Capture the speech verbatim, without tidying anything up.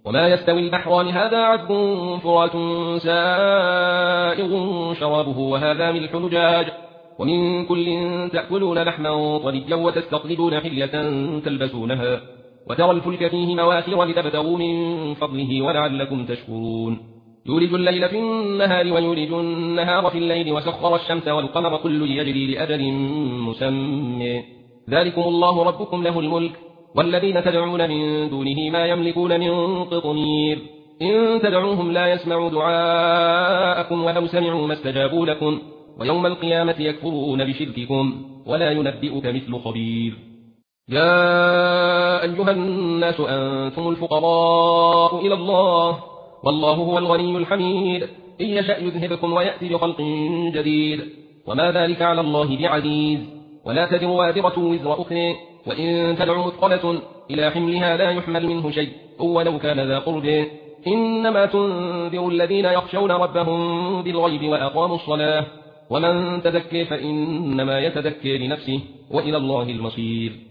وما يستوي البحران هذا عذب فرات سائغ شرابه وهذا ملح نجاج ومن كل تأكلون لحما طريا وتستخرجون حلية تلبسونها وترى الفلك فيه مواخر لتبتغوا من فضله ولعلكم تشكرون يولج الليل في النهار ويولج النهار في الليل وسخر الشمس والقمر كل يجري لأجل مسمى ذلكم الله ربكم له الملك والذين تدعون من دونه ما يملكون من قطمير إن تدعوهم لا يسمعوا دعاءكم ولو سمعوا ما استجابوا لكم ويوم القيامة يكفرون بشرككم ولا ينبئك مثل خبير يا أيها الناس أنتم الفقراء إلى الله والله هو الغني الحميد إن يشأ يذهبكم ويأتي بخلق جديد وما ذلك على الله بعزيز ولا تزر وازرة وزر أخرى وإن تدع مثقلة إلى حملها لا يحمل منه شيء ولو كان ذا قرب إنما تنذر الذين يخشون ربهم بالغيب وأقاموا الصلاة ومن تذكر فإنما يتذكر لنفسه وإلى الله المصير